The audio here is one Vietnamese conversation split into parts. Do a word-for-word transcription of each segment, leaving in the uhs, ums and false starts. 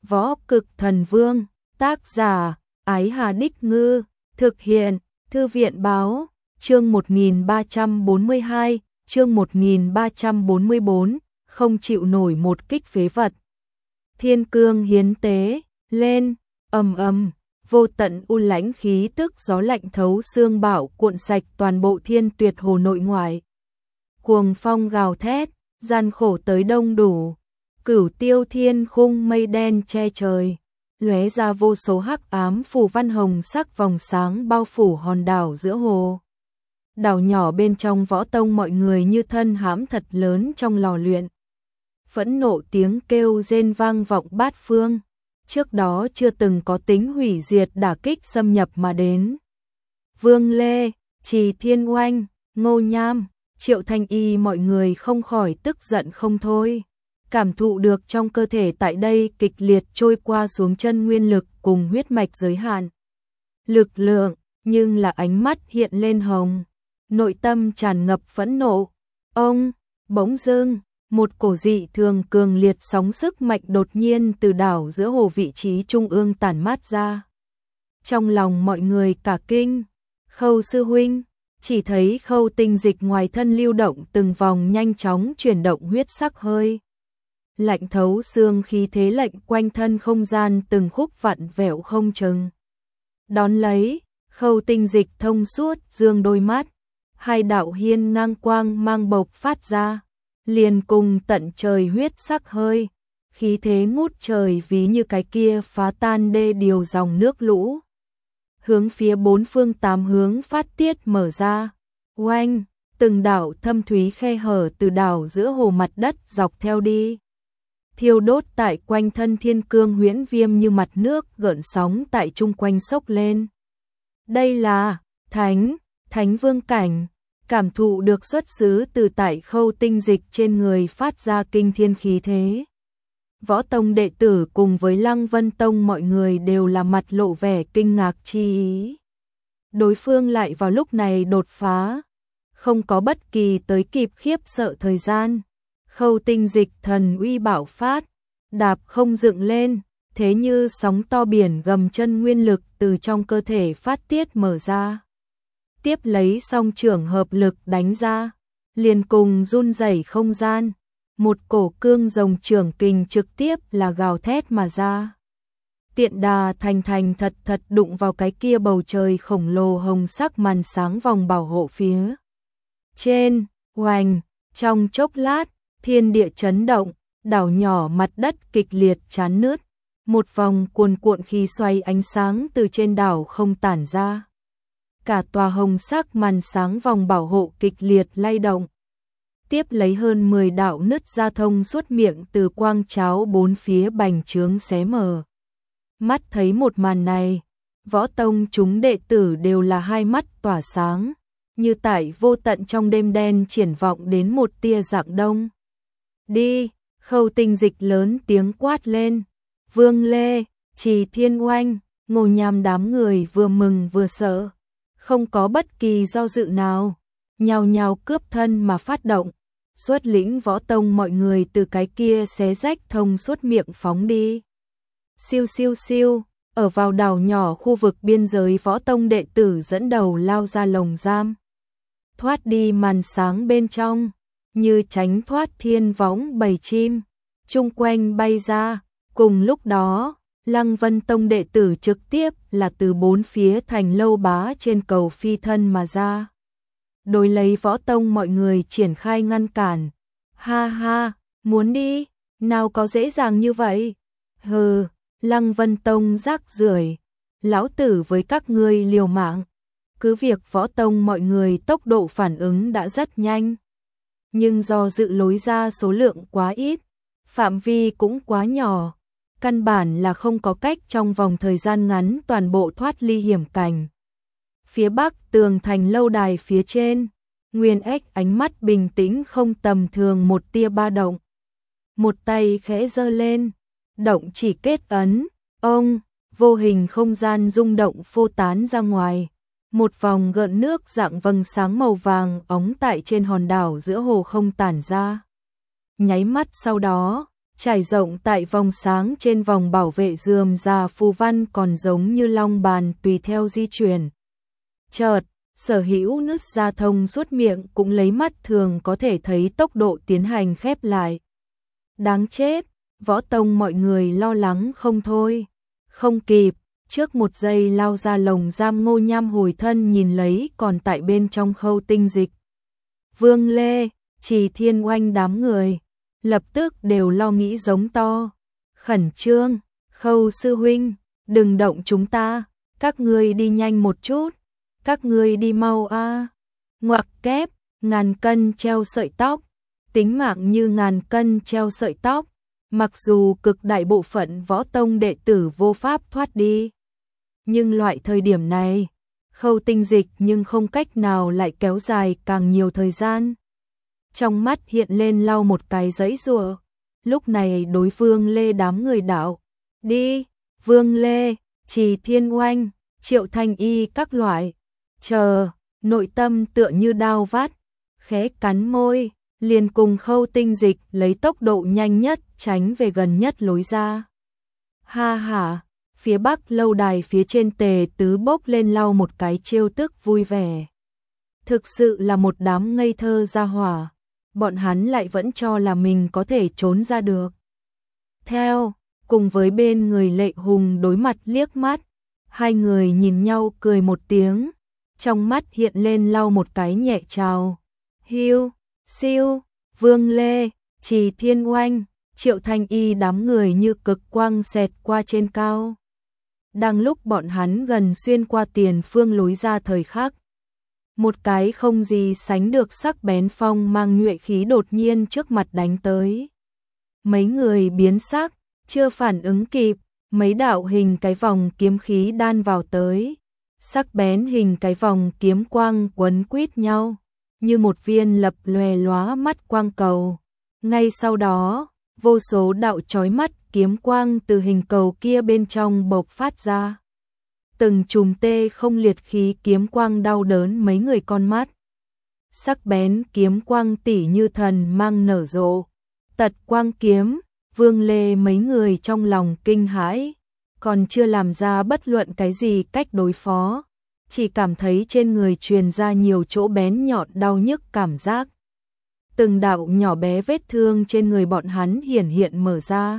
Võ Cực Thần Vương, tác giả, Ái Hà Đích Ngư, thực hiện, Thư viện Báo, chương một nghìn ba trăm bốn mươi hai, chương một nghìn ba trăm bốn mươi bốn, không chịu nổi một kích phế vật. Thiên cương hiến tế, lên, ầm ầm, vô tận u lãnh khí tức gió lạnh thấu xương bạo cuộn sạch toàn bộ Thiên Tuyệt Hồ nội ngoại. Cuồng phong gào thét, gian khổ tới đông đủ, cửu tiêu thiên khung mây đen che trời, lóe ra vô số hắc ám phù văn hồng sắc vòng sáng bao phủ hòn đảo giữa hồ. Đảo nhỏ bên trong Võ Tông mọi người như thân hãm thật lớn trong lò luyện. Phẫn nộ tiếng kêu rên vang vọng bát phương, trước đó chưa từng có tính hủy diệt đả kích xâm nhập mà đến. Vương Lê, Trì Thiên Oanh, Ngô Nham, Triệu Thanh Y mọi người không khỏi tức giận không thôi. Cảm thụ được trong cơ thể tại đây kịch liệt trôi qua xuống chân nguyên lực cùng huyết mạch giới hạn. Lực lượng, nhưng là ánh mắt hiện lên hồng, nội tâm tràn ngập phẫn nộ. Ông, bỗng dưng, một cổ dị thường cường liệt sóng sức mạnh đột nhiên từ đảo giữa hồ vị trí trung ương tản mát ra. Trong lòng mọi người cả kinh, Khâu sư huynh, chỉ thấy khâu tinh dịch ngoài thân lưu động từng vòng nhanh chóng chuyển động huyết sắc hơi. Lạnh thấu xương khí thế lệnh quanh thân không gian từng khúc vặn vẹo không chừng. Đón lấy, khâu tinh dịch thông suốt dương đôi mắt, hai đạo hiên ngang quang mang bộc phát ra, liền cùng tận trời huyết sắc hơi, khí thế ngút trời ví như cái kia phá tan đê điều dòng nước lũ. Hướng phía bốn phương tám hướng phát tiết mở ra, oanh, từng đạo thâm thúy khe hở từ đảo giữa hồ mặt đất dọc theo đi. Thiêu đốt tại quanh thân thiên cương huyễn viêm như mặt nước gợn sóng tại chung quanh sốc lên. Đây là thánh, thánh vương cảnh, cảm thụ được xuất xứ từ tại khâu tinh dịch trên người phát ra kinh thiên khí thế. Võ Tông đệ tử cùng với Lăng Vân Tông mọi người đều là mặt lộ vẻ kinh ngạc chi ý. Đối phương lại vào lúc này đột phá, không có bất kỳ tới kịp khiếp sợ thời gian. Khâu tinh dịch thần uy bạo phát, đạp không dựng lên, thế như sóng to biển gầm chân nguyên lực từ trong cơ thể phát tiết mở ra. Tiếp lấy song trưởng hợp lực đánh ra, liền cùng run rẩy không gian, một cổ cương rồng trưởng kình trực tiếp là gào thét mà ra. Tiện đà thành thành thật thật đụng vào cái kia bầu trời khổng lồ hồng sắc màn sáng vòng bảo hộ phía trên, oanh, trong chốc lát, thiên địa chấn động, đảo nhỏ mặt đất kịch liệt chán nứt, một vòng cuồn cuộn khí xoay ánh sáng từ trên đảo không tản ra. Cả tòa hồng sắc màn sáng vòng bảo hộ kịch liệt lay động. Tiếp lấy hơn mười đạo nứt ra thông suốt miệng từ quang cháo bốn phía bành trướng xé mở. Mắt thấy một màn này, Võ Tông chúng đệ tử đều là hai mắt tỏa sáng, như tại vô tận trong đêm đen triển vọng đến một tia rạng đông. Đi, khâu tinh dịch lớn tiếng quát lên. Vương Lê, Trì Thiên Oanh, Ngô Nham đám người vừa mừng vừa sợ, không có bất kỳ do dự nào, nhào nhào cướp thân mà phát động, xuất lĩnh Võ Tông mọi người từ cái kia xé rách thông suốt miệng phóng đi. Siêu siêu siêu, ở vào đảo nhỏ khu vực biên giới Võ Tông đệ tử dẫn đầu lao ra lồng giam, thoát đi màn sáng bên trong, như tránh thoát thiên võng bầy chim, chung quanh bay ra. Cùng lúc đó, Lăng Vân Tông đệ tử trực tiếp là từ bốn phía thành lâu bá trên cầu phi thân mà ra. Đối lấy Võ Tông mọi người triển khai ngăn cản. Ha ha, muốn đi, nào có dễ dàng như vậy. Hừ, Lăng Vân Tông rác rưởi, lão tử với các ngươi liều mạng. Cứ việc Võ Tông mọi người tốc độ phản ứng đã rất nhanh, nhưng do dự lối ra số lượng quá ít, phạm vi cũng quá nhỏ, căn bản là không có cách trong vòng thời gian ngắn toàn bộ thoát ly hiểm cảnh. Phía bắc tường thành lâu đài phía trên, Nguyên Ếch ánh mắt bình tĩnh không tầm thường một tia ba động. Một tay khẽ giơ lên, động chỉ kết ấn, ông, vô hình không gian rung động phô tán ra ngoài. Một vòng gợn nước dạng vầng sáng màu vàng óng tại trên hòn đảo giữa hồ không tản ra. Nháy mắt sau đó, trải rộng tại vòng sáng trên vòng bảo vệ rườm rà phù văn còn giống như long bàn tùy theo di chuyển. Chợt, sở hữu nứt ra thông suốt miệng cũng lấy mắt thường có thể thấy tốc độ tiến hành khép lại. Đáng chết, Võ Tông mọi người lo lắng không thôi. Không kịp, trước một giây lao ra lồng giam Ngô Nham hồi thân nhìn lấy còn tại bên trong Khâu Tinh Dịch. Vương Lê, Trì Thiên Oanh đám người, lập tức đều lo nghĩ giống to. Khẩn trương, Khâu sư huynh, đừng động chúng ta, các ngươi đi nhanh một chút, các ngươi đi mau a. À. Ngoặc kép, ngàn cân treo sợi tóc, tính mạng như ngàn cân treo sợi tóc, mặc dù cực đại bộ phận Võ Tông đệ tử vô pháp thoát đi. Nhưng loại thời điểm này, Khâu Tinh Dịch nhưng không cách nào lại kéo dài càng nhiều thời gian. Trong mắt hiện lên lau một cái giấy rùa. Lúc này đối Vương Lê đám người đạo. Đi, Vương Lê, Trì Thiên Oanh, Triệu Thanh Y các loại. Chờ, nội tâm tựa như đao vắt. Khẽ cắn môi, liền cùng Khâu Tinh Dịch lấy tốc độ nhanh nhất tránh về gần nhất lối ra. Ha ha, phía bắc lâu đài phía trên Tề Tứ bốc lên lau một cái trêu tức vui vẻ. Thực sự là một đám ngây thơ ra hỏa. Bọn hắn lại vẫn cho là mình có thể trốn ra được. Theo, cùng với bên người Lệ Hùng đối mặt liếc mắt, hai người nhìn nhau cười một tiếng, trong mắt hiện lên lau một cái nhẹ chào. Hiu, siêu, Vương Lê, Trì Thiên Oanh, Triệu Thanh Y đám người như cực quang xẹt qua trên cao. Đang lúc bọn hắn gần xuyên qua tiền phương lối ra thời khắc, một cái không gì sánh được sắc bén phong mang nhuệ khí đột nhiên trước mặt đánh tới. Mấy người biến sắc, chưa phản ứng kịp, mấy đạo hình cái vòng kiếm khí đan vào tới. Sắc bén hình cái vòng kiếm quang quấn quýt nhau, như một viên lập lòe lóa mắt quang cầu. Ngay sau đó, vô số đạo chói mắt kiếm quang từ hình cầu kia bên trong bộc phát ra. Từng chùm tê không liệt khí kiếm quang đau đớn mấy người con mắt. Sắc bén kiếm quang tỉ như thần mang nở rộ. Tật quang kiếm, Vương Lê mấy người trong lòng kinh hãi, còn chưa làm ra bất luận cái gì cách đối phó, chỉ cảm thấy trên người truyền ra nhiều chỗ bén nhọn đau nhức cảm giác. Từng đạo nhỏ bé vết thương trên người bọn hắn hiển hiện mở ra.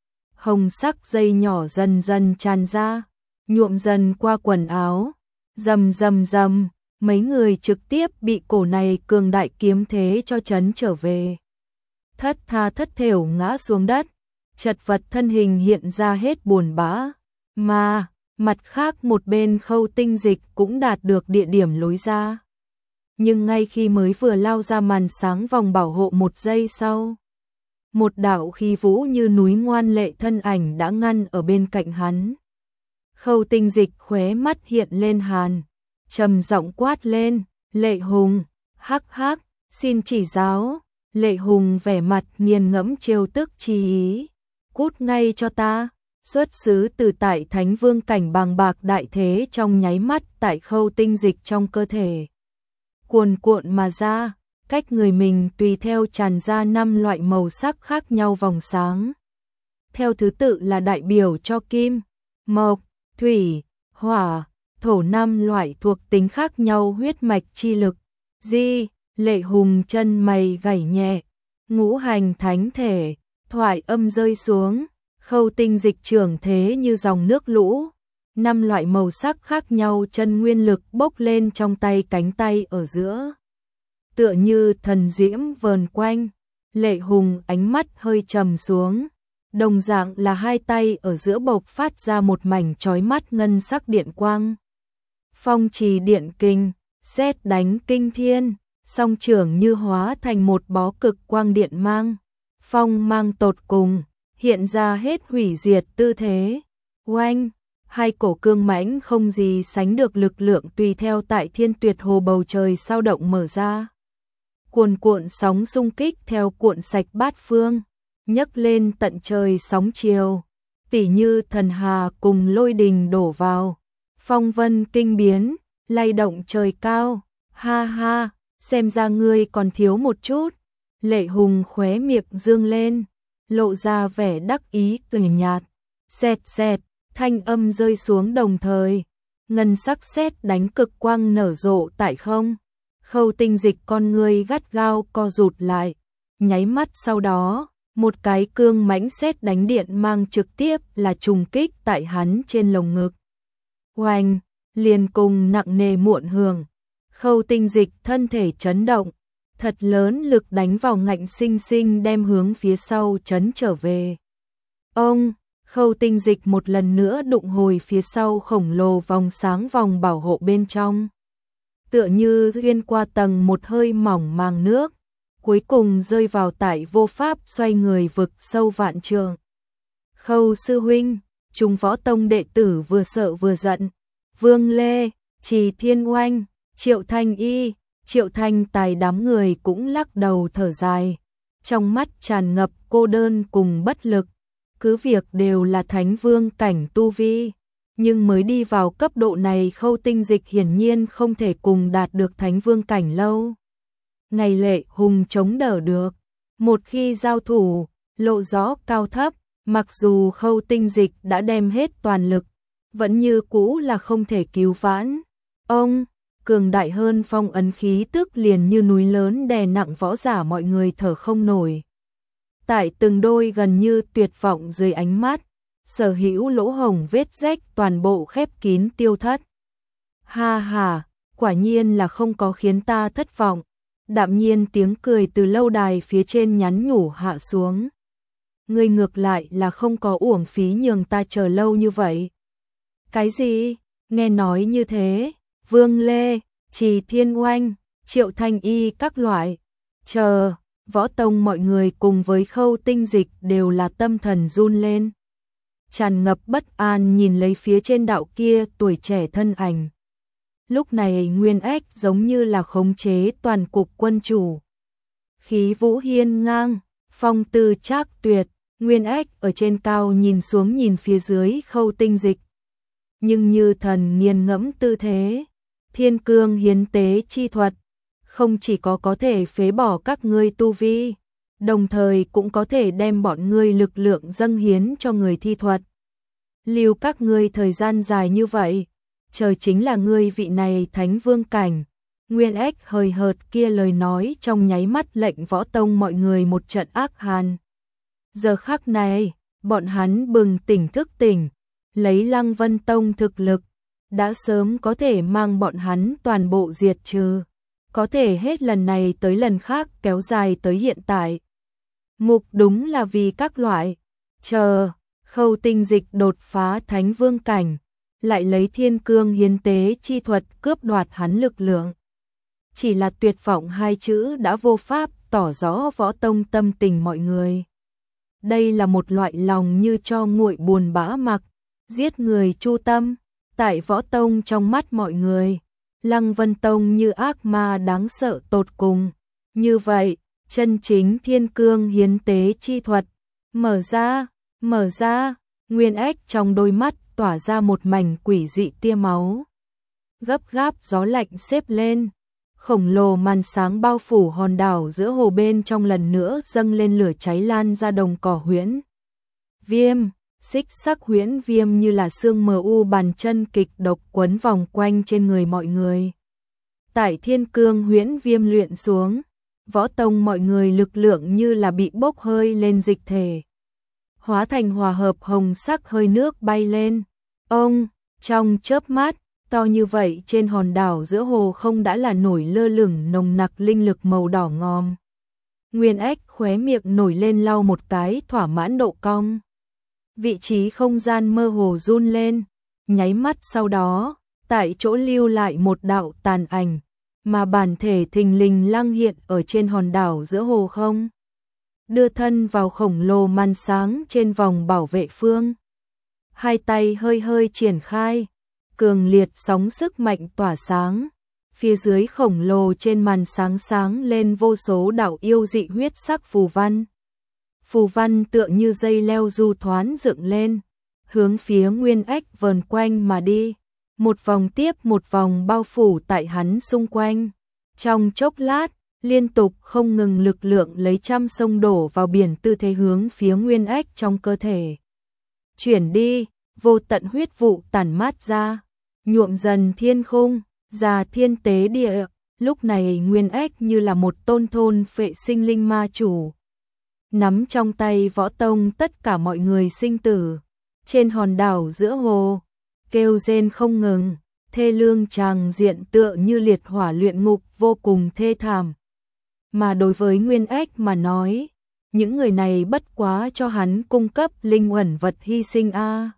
Hồng sắc dây nhỏ dần dần tràn ra, nhuộm dần qua quần áo, rầm rầm rầm, mấy người trực tiếp bị cổ này cường đại kiếm thế cho chấn trở về. Thất tha thất thểu ngã xuống đất, chật vật thân hình hiện ra hết buồn bã, mà mặt khác một bên Khâu Tinh Dịch cũng đạt được địa điểm lối ra. Nhưng ngay khi mới vừa lao ra màn sáng vòng bảo hộ một giây sau, một đạo khí vũ như núi ngoan lệ thân ảnh đã ngăn ở bên cạnh hắn. Khâu Tinh Dịch khóe mắt hiện lên hàn, trầm giọng quát lên, Lệ Hùng, hắc hắc, xin chỉ giáo. Lệ Hùng vẻ mặt nghiền ngẫm trêu tức chi ý, cút ngay cho ta. Xuất xứ từ tại Thánh Vương cảnh bàng bạc đại thế trong nháy mắt tại Khâu Tinh Dịch trong cơ thể cuồn cuộn mà ra, cách người mình tùy theo tràn ra năm loại màu sắc khác nhau vòng sáng. Theo thứ tự là đại biểu cho kim, mộc, thủy, hỏa, thổ năm loại thuộc tính khác nhau huyết mạch chi lực. Di, Lệ Hùng chân mày gảy nhẹ, ngũ hành thánh thể, thoại âm rơi xuống, Khâu Tinh Dịch trưởng thế như dòng nước lũ. Năm loại màu sắc khác nhau chân nguyên lực bốc lên trong tay cánh tay ở giữa. Tựa như thần diễm vờn quanh, Lệ Hùng ánh mắt hơi trầm xuống. Đồng dạng là hai tay ở giữa bộc phát ra một mảnh chói mắt ngân sắc điện quang. Phong trì điện kinh, sét đánh kinh thiên, song trưởng như hóa thành một bó cực quang điện mang. Phong mang tột cùng, hiện ra hết hủy diệt tư thế. Oanh, hai cổ cương mãnh không gì sánh được lực lượng tùy theo tại Thiên Tuyệt Hồ bầu trời sao động mở ra. Cuồn cuộn sóng xung kích theo cuộn sạch bát phương, nhấc lên tận trời sóng chiều, tỉ như thần hà cùng lôi đình đổ vào. Phong vân kinh biến, lay động trời cao, ha ha, xem ra ngươi còn thiếu một chút. Lệ Hùng khóe miệng dương lên, lộ ra vẻ đắc ý cười nhạt. Xẹt xẹt, thanh âm rơi xuống đồng thời, ngân sắc sét đánh cực quang nở rộ tại không. Khâu Tinh Dịch con người gắt gao co rụt lại, nháy mắt sau đó, một cái cương mãnh sét đánh điện mang trực tiếp là trùng kích tại hắn trên lồng ngực. Oanh, liền cùng nặng nề muộn hưởng. Khâu Tinh Dịch thân thể chấn động, thật lớn lực đánh vào ngạnh sinh sinh đem hướng phía sau chấn trở về. Ông, Khâu Tinh Dịch một lần nữa đụng hồi phía sau khổng lồ vòng sáng vòng bảo hộ bên trong. Tựa như xuyên qua tầng một hơi mỏng màng nước, cuối cùng rơi vào tại vô pháp xoay người vực sâu vạn trường. Khâu sư huynh, chúng võ tông đệ tử vừa sợ vừa giận. Vương Lê, Trì Thiên Oanh, Triệu Thanh Y, Triệu Thanh Tài đám người cũng lắc đầu thở dài, trong mắt tràn ngập cô đơn cùng bất lực. Cứ việc đều là thánh vương cảnh tu vi, nhưng mới đi vào cấp độ này Khâu Tinh Dịch hiển nhiên không thể cùng đạt được thánh vương cảnh lâu. Ngày lệ hùng chống đỡ được, một khi giao thủ, lộ rõ cao thấp, mặc dù Khâu Tinh Dịch đã đem hết toàn lực, vẫn như cũ là không thể cứu vãn. Ông, cường đại hơn phong ấn khí tức liền như núi lớn đè nặng võ giả mọi người thở không nổi. Tại từng đôi gần như tuyệt vọng dưới ánh mắt, sở hữu lỗ hổng vết rách toàn bộ khép kín tiêu thất. Ha ha, quả nhiên là không có khiến ta thất vọng. Đạm nhiên tiếng cười từ lâu đài phía trên nhắn nhủ hạ xuống. Ngươi ngược lại là không có uổng phí nhường ta chờ lâu như vậy. Cái gì? Nghe nói như thế, Vương Lê, Trì Thiên Oanh, Triệu Thanh Y các loại, chờ, võ tông mọi người cùng với Khâu Tinh Dịch đều là tâm thần run lên. Tràn ngập bất an nhìn lấy phía trên đạo kia tuổi trẻ thân ảnh. Lúc này Nguyên Ách giống như là khống chế toàn cục quân chủ. Khí vũ hiên ngang, phong tư trác tuyệt, Nguyên Ách ở trên cao nhìn xuống nhìn phía dưới Khâu Tinh Dịch. Nhưng như thần nghiền ngẫm tư thế, thiên cương hiến tế chi thuật, không chỉ có có thể phế bỏ các ngươi tu vi, đồng thời cũng có thể đem bọn ngươi lực lượng dâng hiến cho người thi thuật. Lưu các ngươi thời gian dài như vậy, trời chính là ngươi vị này thánh vương cảnh. Nguyên Ách hời hợt kia lời nói trong nháy mắt lệnh võ tông mọi người một trận ác hàn. Giờ khắc này, bọn hắn bừng tỉnh thức tỉnh, lấy Lăng Vân Tông thực lực, đã sớm có thể mang bọn hắn toàn bộ diệt trừ. Có thể hết lần này tới lần khác kéo dài tới hiện tại. Mục đúng là vì các loại, chờ, Khâu Tinh Dịch đột phá thánh vương cảnh, lại lấy thiên cương hiến tế chi thuật cướp đoạt hắn lực lượng. Chỉ là tuyệt vọng hai chữ đã vô pháp tỏ rõ võ tông tâm tình mọi người. Đây là một loại lòng như cho nguội buồn bã mặc, giết người chu tâm, tại võ tông trong mắt mọi người. Lăng Vân Tông như ác ma đáng sợ tột cùng. Như vậy, chân chính thiên cương hiến tế chi thuật, mở ra, mở ra, Nguyên Ách trong đôi mắt tỏa ra một mảnh quỷ dị tia máu. Gấp gáp gió lạnh xếp lên, khổng lồ màn sáng bao phủ hòn đảo giữa hồ bên trong lần nữa dâng lên lửa cháy lan ra đồng cỏ huyễn. Viêm, xích sắc huyễn viêm như là xương mờ u bàn chân kịch độc quấn vòng quanh trên người mọi người. Tại thiên cương huyễn viêm luyện xuống, võ tông mọi người lực lượng như là bị bốc hơi lên dịch thể. Hóa thành hòa hợp hồng sắc hơi nước bay lên. Ông, trong chớp mắt, to như vậy trên hòn đảo giữa hồ không đã là nổi lơ lửng nồng nặc linh lực màu đỏ ngòm. Nguyên Ách khóe miệng nổi lên lau một cái thỏa mãn độ cong. Vị trí không gian mơ hồ run lên, nháy mắt sau đó, tại chỗ lưu lại một đạo tàn ảnh, mà bản thể thình lình lăng hiện ở trên hòn đảo giữa hồ không. Đưa thân vào khổng lồ màn sáng trên vòng bảo vệ phương. Hai tay hơi hơi triển khai, cường liệt sóng sức mạnh tỏa sáng. Phía dưới khổng lồ trên màn sáng sáng lên vô số đạo yêu dị huyết sắc phù văn. Phù văn tựa như dây leo du thoán dựng lên, hướng phía Nguyên Ách vờn quanh mà đi. Một vòng tiếp một vòng bao phủ tại hắn xung quanh. Trong chốc lát, liên tục không ngừng lực lượng lấy trăm sông đổ vào biển tư thế hướng phía nguyên ách trong cơ thể. Chuyển đi, vô tận huyết vụ tản mát ra, nhuộm dần thiên khung, già thiên tế địa, lúc này nguyên ách như là một tôn thôn phệ sinh linh ma chủ. Nắm trong tay Võ Tông tất cả mọi người sinh tử, trên hòn đảo giữa hồ, kêu rên không ngừng, thê lương tràng diện tựa như liệt hỏa luyện ngục vô cùng thê thảm. Mà đối với nguyên ách mà nói, những người này bất quá cho hắn cung cấp linh uẩn vật hy sinh a.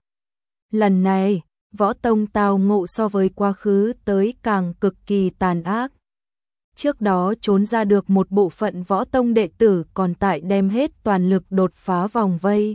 Lần này, Võ Tông tao ngộ so với quá khứ tới càng cực kỳ tàn ác. Trước đó trốn ra được một bộ phận Võ Tông đệ tử còn tại đem hết toàn lực đột phá vòng vây.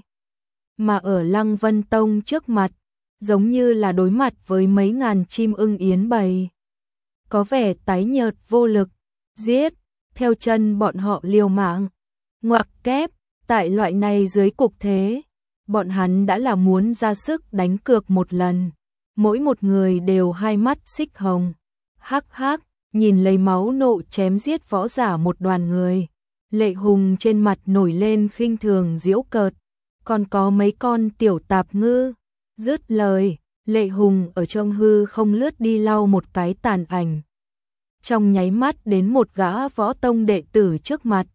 Mà ở Lăng Vân Tông trước mặt, giống như là đối mặt với mấy ngàn chim ưng yến bầy. Có vẻ tái nhợt vô lực, giết, theo chân bọn họ liều mạng. Ngoặc kép, tại loại này dưới cục thế, bọn hắn đã là muốn ra sức đánh cược một lần. Mỗi một người đều hai mắt xích hồng. Hắc hắc, nhìn lấy máu nộ chém giết võ giả một đoàn người. Lệ Hùng trên mặt nổi lên khinh thường giễu cợt. Còn có mấy con tiểu tạp ngư. Dứt lời, Lệ Hùng ở trong hư không lướt đi lau một cái tàn ảnh. Trong nháy mắt đến một gã Võ Tông đệ tử trước mặt.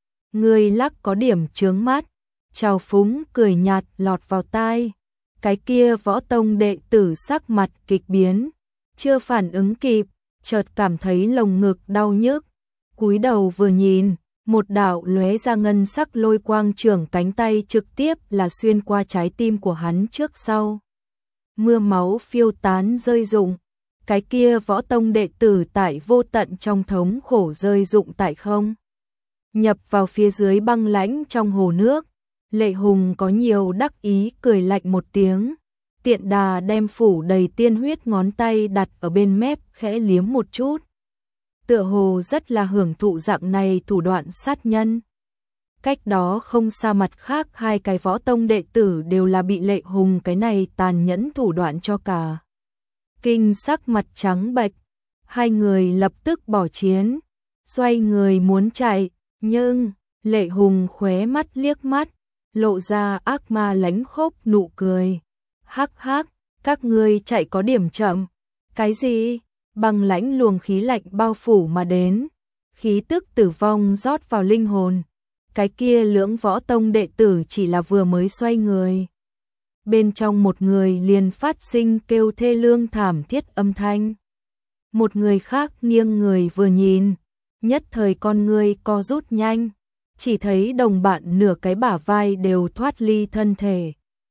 Người lắc có điểm chướng mắt, trào phúng cười nhạt lọt vào tai. Cái kia Võ Tông đệ tử sắc mặt kịch biến, chưa phản ứng kịp, chợt cảm thấy lồng ngực đau nhức, cúi đầu vừa nhìn, một đạo lóe ra ngân sắc lôi quang trưởng cánh tay trực tiếp là xuyên qua trái tim của hắn trước sau. Mưa máu phiêu tán rơi rụng, cái kia Võ Tông đệ tử tại vô tận trong thống khổ rơi rụng tại không. Nhập vào phía dưới băng lãnh trong hồ nước, Lệ Hùng có nhiều đắc ý cười lạnh một tiếng, tiện đà đem phủ đầy tiên huyết ngón tay đặt ở bên mép khẽ liếm một chút. Tựa hồ rất là hưởng thụ dạng này thủ đoạn sát nhân. Cách đó không xa mặt khác hai cái Võ Tông đệ tử đều là bị Lệ Hùng cái này tàn nhẫn thủ đoạn cho cả. Kinh sắc mặt trắng bệch, hai người lập tức bỏ chiến, xoay người muốn chạy, nhưng Lệ Hùng khóe mắt liếc mắt, lộ ra ác ma lánh khốc nụ cười. Hắc hắc, các ngươi chạy có điểm chậm. Cái gì? Băng lãnh luồng khí lạnh bao phủ mà đến, khí tức tử vong rót vào linh hồn. Cái kia lưỡng Võ Tông đệ tử chỉ là vừa mới xoay người, bên trong một người liền phát sinh kêu thê lương thảm thiết âm thanh. Một người khác nghiêng người vừa nhìn, nhất thời con người co rút nhanh, chỉ thấy đồng bạn nửa cái bả vai đều thoát ly thân thể.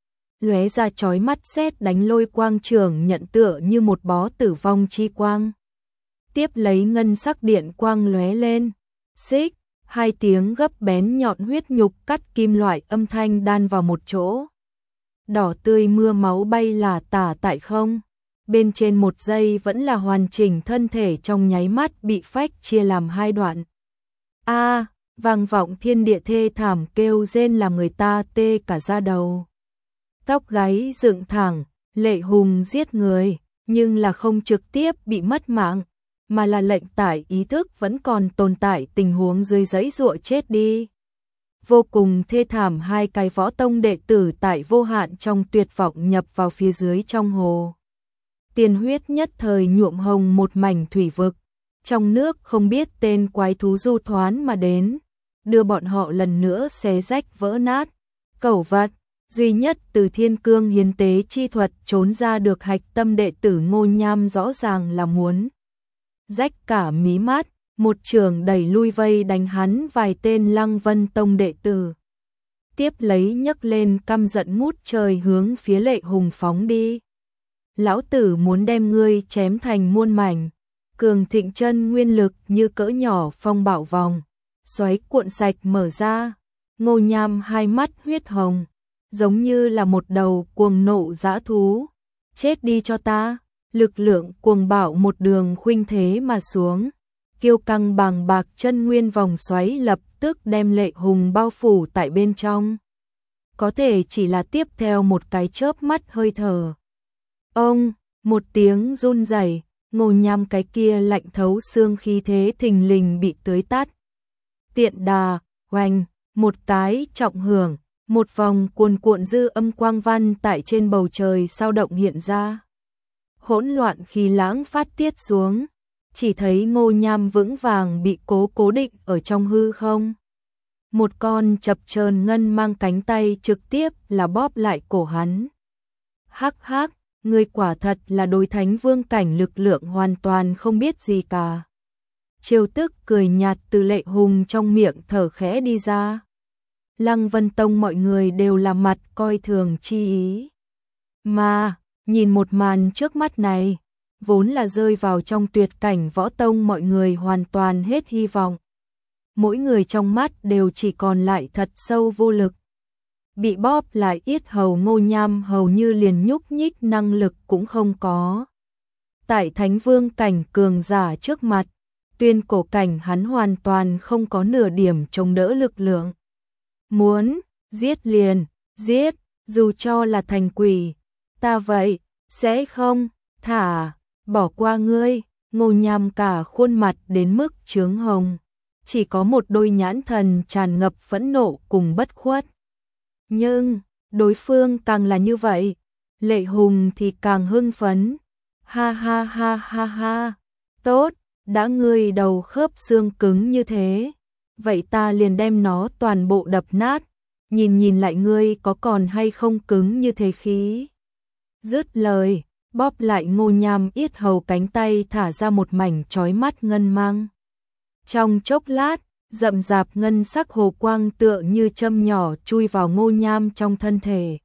Lóe ra chói mắt sét đánh lôi quang trường nhận tựa như một bó tử vong chi quang. Tiếp lấy ngân sắc điện quang lóe lên, xích, hai tiếng gấp bén nhọn huyết nhục cắt kim loại âm thanh đan vào một chỗ. Đỏ tươi mưa máu bay là tả tại không, bên trên một giây vẫn là hoàn chỉnh thân thể trong nháy mắt bị phách chia làm hai đoạn. A, à, vang vọng thiên địa thê thảm kêu rên làm người ta tê cả da đầu. Tóc gáy dựng thẳng, Lệ Hùng giết người, nhưng là không trực tiếp bị mất mạng, mà là lệnh tải ý thức vẫn còn tồn tại tình huống dưới giấy giụa chết đi. Vô cùng thê thảm, hai cái Võ Tông đệ tử tại vô hạn trong tuyệt vọng nhập vào phía dưới trong hồ. Tiền huyết nhất thời nhuộm hồng một mảnh thủy vực, trong nước không biết tên quái thú du thoán mà đến, đưa bọn họ lần nữa xé rách vỡ nát. Cẩu vật, duy nhất từ thiên cương hiến tế chi thuật trốn ra được hạch tâm đệ tử Ngô Nham rõ ràng là muốn rách cả mí mắt, một trường đẩy lui vây đánh hắn vài tên Lăng Vân Tông đệ tử. Tiếp lấy nhấc lên căm giận ngút trời hướng phía Lệ Hùng phóng đi. Lão tử muốn đem ngươi chém thành muôn mảnh. Cường thịnh chân nguyên lực như cỡ nhỏ phong bạo vòng, xoáy cuộn sạch mở ra. Ngô Nham hai mắt huyết hồng, giống như là một đầu cuồng nộ dã thú. Chết đi cho ta! Lực lượng cuồng bạo một đường khuynh thế mà xuống. Kiêu căng bàng bạc chân nguyên vòng xoáy lập tức đem Lệ Hùng bao phủ tại bên trong. Có thể chỉ là tiếp theo một cái chớp mắt hơi thở. Ông, một tiếng run rẩy, Ngô Nham cái kia lạnh thấu xương khí thế thình lình bị tưới tắt. Tiện đà, oanh, một cái trọng hưởng, một vòng cuồn cuộn dư âm quang văn tại trên bầu trời sao động hiện ra. Hỗn loạn khí lãng phát tiết xuống, chỉ thấy Ngô Nham vững vàng bị cố cố định ở trong hư không. Một con chập chờn ngân mang cánh tay trực tiếp là bóp lại cổ hắn. Hắc hắc, người quả thật là đối thánh vương cảnh lực lượng hoàn toàn không biết gì cả. Triều Tức cười nhạt từ Lệ Hùng trong miệng thở khẽ đi ra. Lăng Vân Tông mọi người đều là mặt coi thường chi ý. Mà, nhìn một màn trước mắt này, vốn là rơi vào trong tuyệt cảnh võ tông mọi người hoàn toàn hết hy vọng. Mỗi người trong mắt đều chỉ còn lại thật sâu vô lực. Bị bóp lại yết hầu Ngô Nham hầu như liền nhúc nhích năng lực cũng không có. Tại thánh vương cảnh cường giả trước mặt, tuyên cổ cảnh hắn hoàn toàn không có nửa điểm chống đỡ lực lượng. Muốn, giết liền, giết, dù cho là thành quỷ, ta vậy, sẽ không, thả, bỏ qua ngươi. Ngô Nham cả khuôn mặt đến mức chướng hồng, chỉ có một đôi nhãn thần tràn ngập phẫn nộ cùng bất khuất. Nhưng, đối phương càng là như vậy, Lệ Hùng thì càng hưng phấn. Ha ha ha ha ha, tốt, đã ngươi đầu khớp xương cứng như thế, vậy ta liền đem nó toàn bộ đập nát, nhìn nhìn lại ngươi có còn hay không cứng như thế khí. Dứt lời, bóp lại Ngô Nham yết hầu cánh tay thả ra một mảnh chói mắt ngân mang. Trong chốc lát, rậm rạp ngân sắc hồ quang tựa như châm nhỏ chui vào Ngô Nham trong thân thể.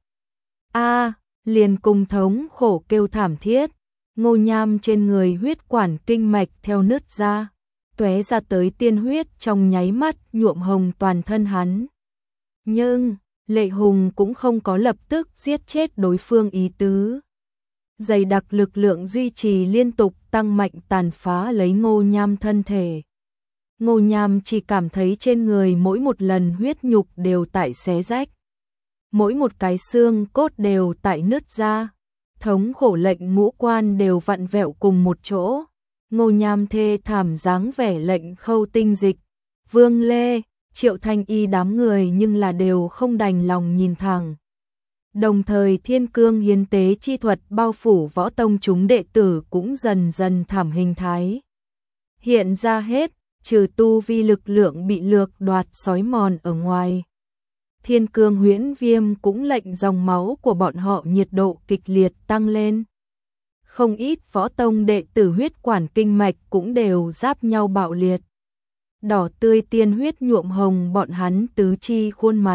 A, liền cùng thống khổ kêu thảm thiết. Ngô Nham trên người huyết quản kinh mạch theo nứt ra, tóe ra tới tiên huyết trong nháy mắt nhuộm hồng toàn thân hắn. Nhưng, Lệ Hùng cũng không có lập tức giết chết đối phương ý tứ. Dày đặc lực lượng duy trì liên tục tăng mạnh tàn phá lấy Ngô Nham thân thể. Ngô Nham chỉ cảm thấy trên người mỗi một lần huyết nhục đều tại xé rách. Mỗi một cái xương cốt đều tại nứt ra. Thống khổ lệnh ngũ quan đều vặn vẹo cùng một chỗ. Ngô Nham thê thảm dáng vẻ lệnh khâu tinh dịch. Vương Lê, Triệu Thanh Y đám người nhưng là đều không đành lòng nhìn thẳng. Đồng thời thiên cương hiến tế chi thuật bao phủ võ tông chúng đệ tử cũng dần dần thảm hình thái. Hiện ra hết, trừ tu vi lực lượng bị lược đoạt xói mòn ở ngoài. Thiên cương huyễn viêm cũng lệnh dòng máu của bọn họ nhiệt độ kịch liệt tăng lên. Không ít võ tông đệ tử huyết quản kinh mạch cũng đều giáp nhau bạo liệt. Đỏ tươi tiên huyết nhuộm hồng bọn hắn tứ chi khuôn mặt.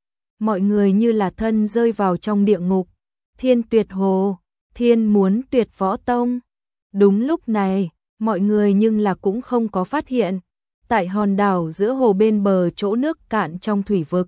Mọi người như là thân rơi vào trong địa ngục. Thiên tuyệt hồ, thiên muốn tuyệt võ tông. Đúng lúc này, mọi người nhưng là cũng không có phát hiện. Tại hòn đảo giữa hồ bên bờ chỗ nước cạn trong thủy vực.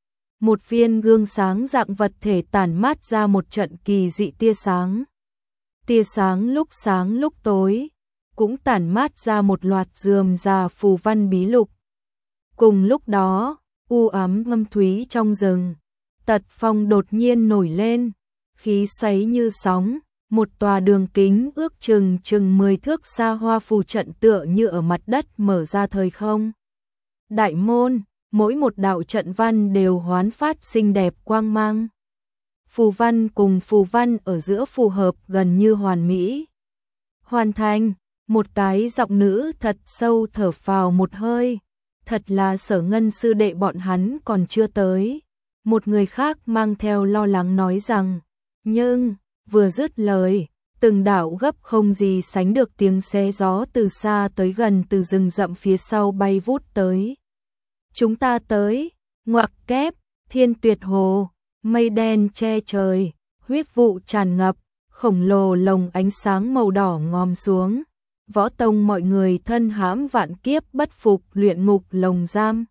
Một viên gương sáng dạng vật thể tản mát ra một trận kỳ dị tia sáng. Tia sáng lúc sáng lúc tối, cũng tản mát ra một loạt rườm rà phù văn bí lục. Cùng lúc đó, u ám ngâm thúy trong rừng, tật phong đột nhiên nổi lên, khí xoáy như sóng, một tòa đường kính ước chừng chừng mười thước xa hoa phù trận tựa như ở mặt đất mở ra thời không. Đại môn, mỗi một đạo trận văn đều hoán phát xinh đẹp quang mang. Phù văn cùng phù văn ở giữa phù hợp gần như hoàn mỹ. Hoàn thành, một cái giọng nữ thật sâu thở phào một hơi. Thật là Sở Ngân sư đệ bọn hắn còn chưa tới. Một người khác mang theo lo lắng nói rằng, nhưng, vừa dứt lời, từng đạo gấp không gì sánh được tiếng xé gió từ xa tới gần từ rừng rậm phía sau bay vút tới. Chúng ta tới, ngoặc kép, thiên tuyệt hồ, mây đen che trời, huyết vụ tràn ngập, khổng lồ lồng ánh sáng màu đỏ ngòm xuống. Võ tông mọi người thân hãm vạn kiếp bất phục luyện ngục lồng giam.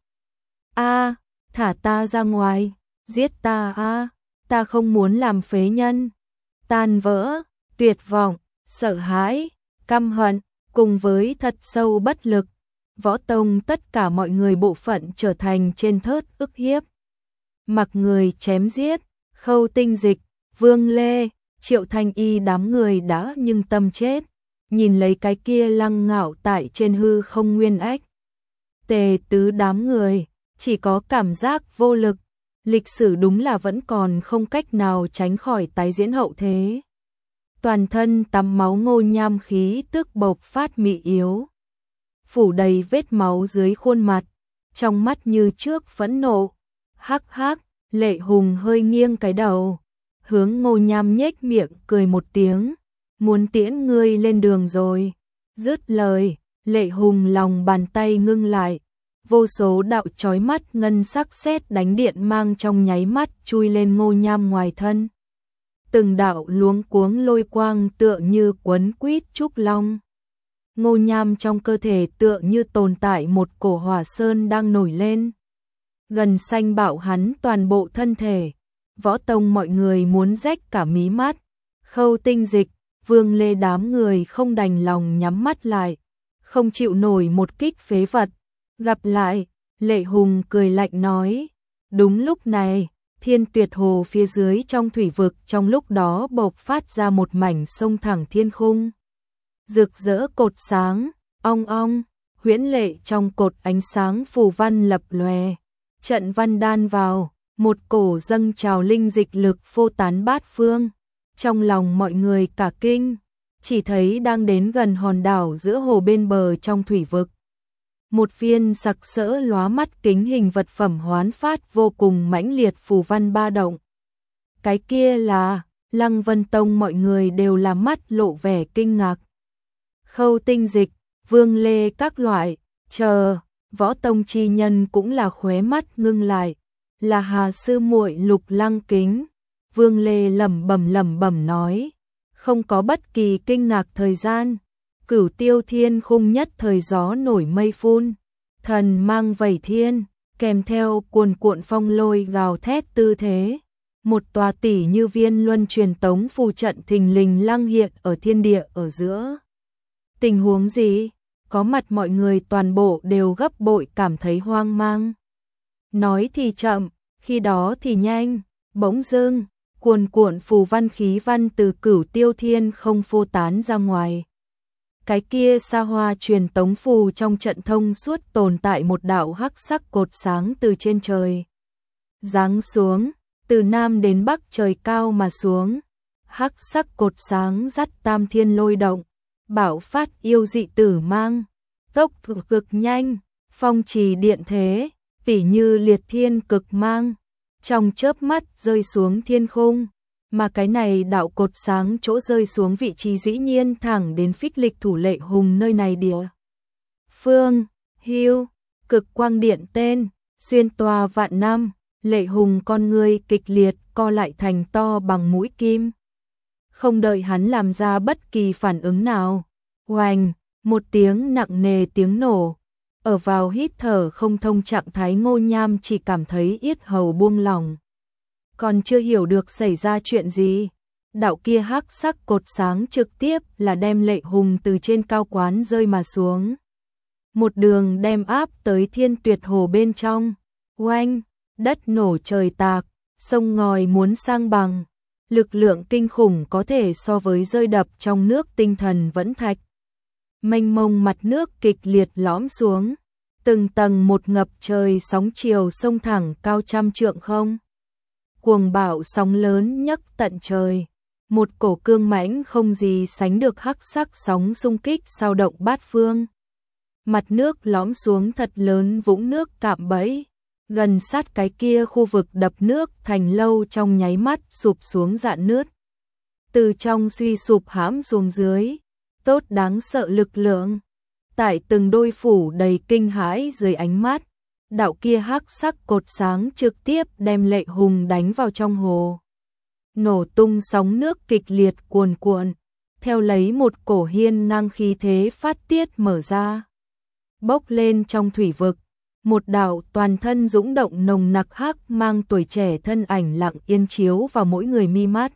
A, thả ta ra ngoài, giết ta a, ta không muốn làm phế nhân. Tan vỡ, tuyệt vọng, sợ hãi, căm hận, cùng với thật sâu bất lực. Võ tông tất cả mọi người bộ phận trở thành trên thớt ức hiếp. Mặc người chém giết, khâu tinh dịch, Vương Lê, Triệu Thanh Y đám người đã nhưng tâm chết. nhìn lấy cái kia lăng ngạo tại trên hư không nguyên ách. Tề tứ đám người, chỉ có cảm giác vô lực, lịch sử đúng là vẫn còn không cách nào tránh khỏi tái diễn hậu thế. Toàn thân tắm máu Ngô Nham khí tức bộc phát mị yếu, phủ đầy vết máu dưới khuôn mặt, trong mắt như trước phẫn nộ. Hắc hắc, Lệ Hùng hơi nghiêng cái đầu, hướng Ngô Nham nhếch miệng cười một tiếng, muốn tiễn ngươi lên đường rồi. Dứt lời, Lệ Hùng lòng bàn tay ngưng lại, vô số đạo chói mắt ngân sắc sét đánh điện mang trong nháy mắt chui lên Ngô Nham ngoài thân. Từng đạo luống cuống lôi quang tựa như quấn quýt trúc long. Ngô Nham trong cơ thể tựa như tồn tại một cổ hỏa sơn đang nổi lên, gần xanh bạo hắn toàn bộ thân thể. Võ tông mọi người muốn rách cả mí mắt. Khâu Tinh Dịch, Vương Lê đám người không đành lòng nhắm mắt lại, không chịu nổi một kích phế vật. Gặp lại, Lệ Hùng cười lạnh nói. Đúng lúc này, Thiên Tuyệt Hồ phía dưới trong thủy vực trong lúc đó bộc phát ra một mảnh sông thẳng thiên khung. Rực rỡ cột sáng, ong ong, huyễn lệ trong cột ánh sáng phù văn lập lòe. Trận văn đan vào, một cổ dâng trào linh dịch lực phô tán bát phương. Trong lòng mọi người cả kinh, chỉ thấy đang đến gần hòn đảo giữa hồ bên bờ trong thủy vực. Một viên sặc sỡ lóa mắt kính hình vật phẩm hoán phát vô cùng mãnh liệt phù văn ba động. Cái kia là Lăng Vân Tông, mọi người đều là mắt lộ vẻ kinh ngạc. Khâu Tinh Dịch, Vương Lê các loại, chờ, Võ Tông chi nhân cũng là khóe mắt ngưng lại. Là Hà sư muội Lục Lăng Kính. Vương Lê lẩm bẩm lẩm bẩm nói, không có bất kỳ kinh ngạc thời gian. Cửu Tiêu Thiên khung nhất thời gió nổi mây phun, thần mang vẩy thiên, kèm theo cuồn cuộn phong lôi gào thét tư thế. Một tòa tỷ như viên luân truyền tống phù trận thình lình lăng hiện ở thiên địa ở giữa. Tình huống gì? Có mặt mọi người toàn bộ đều gấp bội cảm thấy hoang mang. Nói thì chậm, khi đó thì nhanh, bỗng dưng, cuồn cuộn phù văn khí văn từ Cửu Tiêu Thiên không phô tán ra ngoài. Cái kia xa hoa truyền tống phù trong trận thông suốt tồn tại một đạo hắc sắc cột sáng từ trên trời giáng xuống, từ nam đến bắc trời cao mà xuống. Hắc sắc cột sáng dắt tam thiên lôi động, bạo phát yêu dị tử mang, tốc cực nhanh, phong trì điện thế, tỉ như liệt thiên cực mang, trong chớp mắt rơi xuống thiên khung. Mà cái này đạo cột sáng chỗ rơi xuống vị trí dĩ nhiên thẳng đến phích lịch thủ Lệ Hùng nơi này địa. Phương, Hưu, cực quang điện tên, xuyên tòa vạn năm, Lệ Hùng con người kịch liệt co lại thành to bằng mũi kim. Không đợi hắn làm ra bất kỳ phản ứng nào, oành, một tiếng nặng nề tiếng nổ. Ở vào hít thở không thông trạng thái Ngô Nham chỉ cảm thấy yết hầu buông lỏng. Còn chưa hiểu được xảy ra chuyện gì, đạo kia hắc sắc cột sáng trực tiếp là đem Lệ Hùng từ trên cao quán rơi mà xuống. Một đường đem áp tới Thiên Tuyệt Hồ bên trong. Oanh, đất nổ trời tạc, sông ngòi muốn sang bằng. Lực lượng kinh khủng có thể so với rơi đập trong nước tinh thần vẫn thạch. Mênh mông mặt nước kịch liệt lõm xuống, từng tầng một ngập trời sóng chiều sông thẳng cao trăm trượng không. Cuồng bạo sóng lớn nhấc tận trời, một cổ cương mãnh không gì sánh được hắc sắc sóng xung kích sao động bát phương. Mặt nước lõm xuống thật lớn, vũng nước cạm bẫy, gần sát cái kia khu vực đập nước thành lâu trong nháy mắt sụp xuống rạn nứt. Từ trong suy sụp hãm xuống dưới, tốt đáng sợ lực lượng. Tại từng đôi phủ đầy kinh hãi dưới ánh mắt, đạo kia hắc sắc cột sáng trực tiếp đem Lệ Hùng đánh vào trong hồ. Nổ tung sóng nước kịch liệt cuồn cuộn, theo lấy một cổ hiên ngang khí thế phát tiết mở ra. Bốc lên trong thủy vực, một đạo toàn thân dũng động nồng nặc hắc mang tuổi trẻ thân ảnh lặng yên chiếu vào mỗi người mi mắt.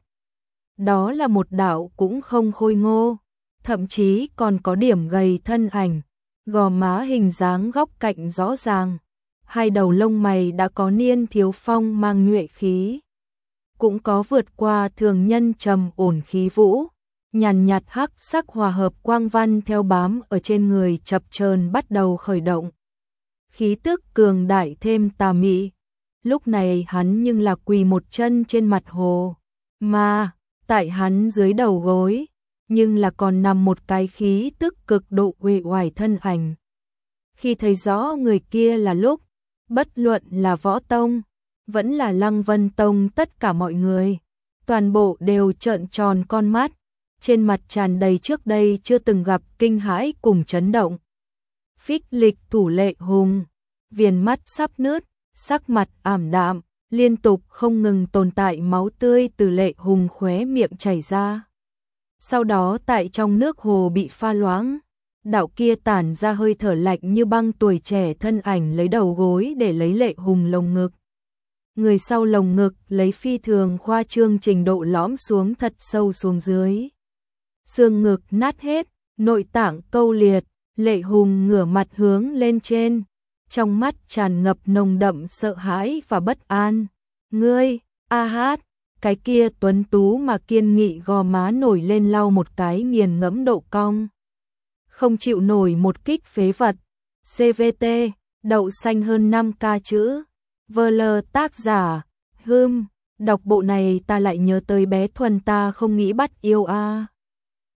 Đó là một đạo cũng không khôi ngô, thậm chí còn có điểm gầy thân ảnh, gò má hình dáng góc cạnh rõ ràng. Hai đầu lông mày đã có niên thiếu phong mang nhuệ khí, cũng có vượt qua thường nhân trầm ổn khí vũ. nhàn nhạt hắc sắc hòa hợp quang văn theo bám ở trên người chập chờn bắt đầu khởi động. Khí tức cường đại thêm tà mị. Lúc này hắn nhưng là quỳ một chân trên mặt hồ, mà tại hắn dưới đầu gối, nhưng là còn nằm một cái khí tức cực độ uể oải thân ảnh. Khi thấy rõ người kia là lúc, bất luận là Võ Tông, vẫn là Lăng Vân Tông, tất cả mọi người, toàn bộ đều trợn tròn con mắt, trên mặt tràn đầy trước đây chưa từng gặp kinh hãi cùng chấn động. Phích Lịch thủ Lệ Hùng, viền mắt sắp nứt, sắc mặt ảm đạm, liên tục không ngừng tồn tại máu tươi từ Lệ Hùng khóe miệng chảy ra. Sau đó tại trong nước hồ bị pha loãng, đạo kia tản ra hơi thở lạnh như băng tuổi trẻ thân ảnh lấy đầu gối để lấy Lệ Hùng lồng ngực. Người sau lồng ngực lấy phi thường khoa trương trình độ lõm xuống thật sâu xuống dưới. Xương ngực nát hết, nội tạng câu liệt, Lệ Hùng ngửa mặt hướng lên trên, trong mắt tràn ngập nồng đậm sợ hãi và bất an. Ngươi, a hát, cái kia tuấn tú mà kiên nghị gò má nổi lên lau một cái nghiền ngẫm độ cong. Không chịu nổi một kích phế vật. xê vê tê, đậu xanh hơn năm k chữ. Vơ lơ tác giả, hưm, đọc bộ này ta lại nhớ tới bé Thuần ta không nghĩ bắt yêu a.